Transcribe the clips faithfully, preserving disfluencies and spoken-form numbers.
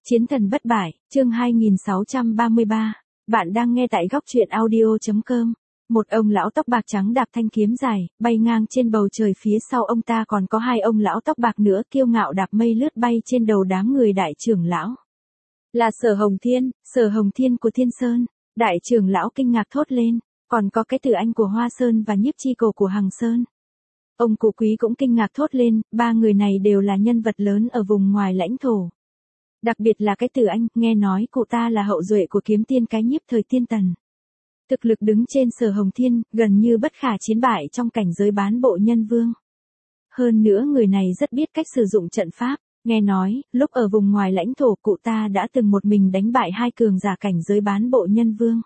Chiến thần bất bại, chương hai nghìn sáu trăm ba mươi ba. Bạn đang nghe tại góc truyện audio chấm com. Một ông lão tóc bạc trắng đạp thanh kiếm dài, bay ngang trên bầu trời, phía sau ông ta còn có hai ông lão tóc bạc nữa kiêu ngạo đạp mây lướt bay trên đầu đám người đại trưởng lão. Là Sở Hồng Thiên, Sở Hồng Thiên của Thiên Sơn. Đại trưởng lão kinh ngạc thốt lên, còn có cái Từ Anh của Hoa Sơn và Nhiếp Chi Cổ của Hằng Sơn. Ông Cụ Quý cũng kinh ngạc thốt lên, ba người này đều là nhân vật lớn ở vùng ngoài lãnh thổ. Đặc biệt là cái Từ Anh, nghe nói cụ ta là hậu duệ của kiếm tiên cái Nhiếp thời Tiên Tần. Thực lực đứng trên Sở Hồng Thiên, gần như bất khả chiến bại trong cảnh giới bán bộ nhân vương. Hơn nữa người này rất biết cách sử dụng trận pháp, nghe nói, lúc ở vùng ngoài lãnh thổ cụ ta đã từng một mình đánh bại hai cường giả cảnh giới bán bộ nhân vương.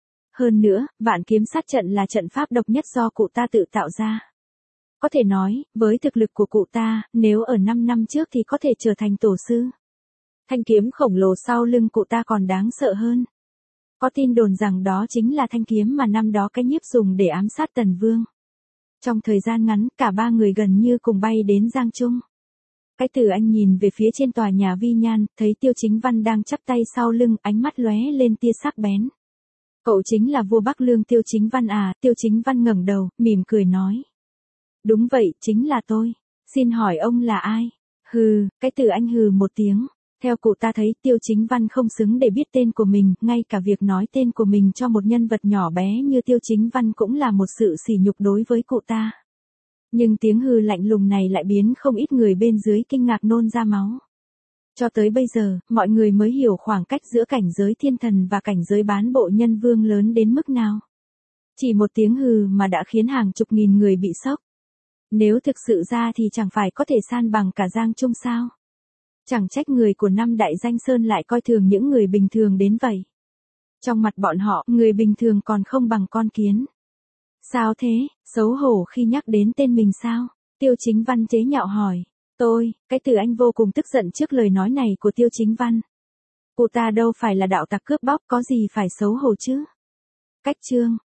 Hơn nữa, vạn kiếm sát trận là trận pháp độc nhất do cụ ta tự tạo ra. Có thể nói, với thực lực của cụ ta, nếu ở năm năm trước thì có thể trở thành tổ sư. Thanh kiếm khổng lồ sau lưng cụ ta còn đáng sợ hơn. Có tin đồn rằng đó chính là thanh kiếm mà năm đó cái Nhiếp dùng để ám sát Tần Vương. Trong thời gian ngắn, cả ba người gần như cùng bay đến Giang Trung. Cái Từ Anh nhìn về phía trên tòa nhà Vi Nhan, thấy Tiêu Chính Văn đang chắp tay sau lưng, ánh mắt lóe lên tia sắc bén. Cậu chính là vua Bắc Lương Tiêu Chính Văn à? Tiêu Chính Văn ngẩng đầu, mỉm cười nói. Đúng vậy, chính là tôi. Xin hỏi ông là ai? Hừ, cái Từ Anh hừ một tiếng. Theo cụ ta thấy Tiêu Chính Văn không xứng để biết tên của mình, ngay cả việc nói tên của mình cho một nhân vật nhỏ bé như Tiêu Chính Văn cũng là một sự sỉ nhục đối với cụ ta. Nhưng tiếng hừ lạnh lùng này lại biến không ít người bên dưới kinh ngạc nôn ra máu. Cho tới bây giờ, mọi người mới hiểu khoảng cách giữa cảnh giới thiên thần và cảnh giới bán bộ nhân vương lớn đến mức nào. Chỉ một tiếng hừ mà đã khiến hàng chục nghìn người bị sốc. Nếu thực sự ra thì chẳng phải có thể san bằng cả Giang Trung sao? Chẳng trách người của năm đại danh sơn lại coi thường những người bình thường đến vậy. Trong mặt bọn họ, người bình thường còn không bằng con kiến. Sao thế, xấu hổ khi nhắc đến tên mình sao? Tiêu Chính Văn chế nhạo hỏi. Tôi, cái Từ Anh vô cùng tức giận trước lời nói này của Tiêu Chính Văn. Cụ ta đâu phải là đạo tặc cướp bóc, có gì phải xấu hổ chứ? Cách chương,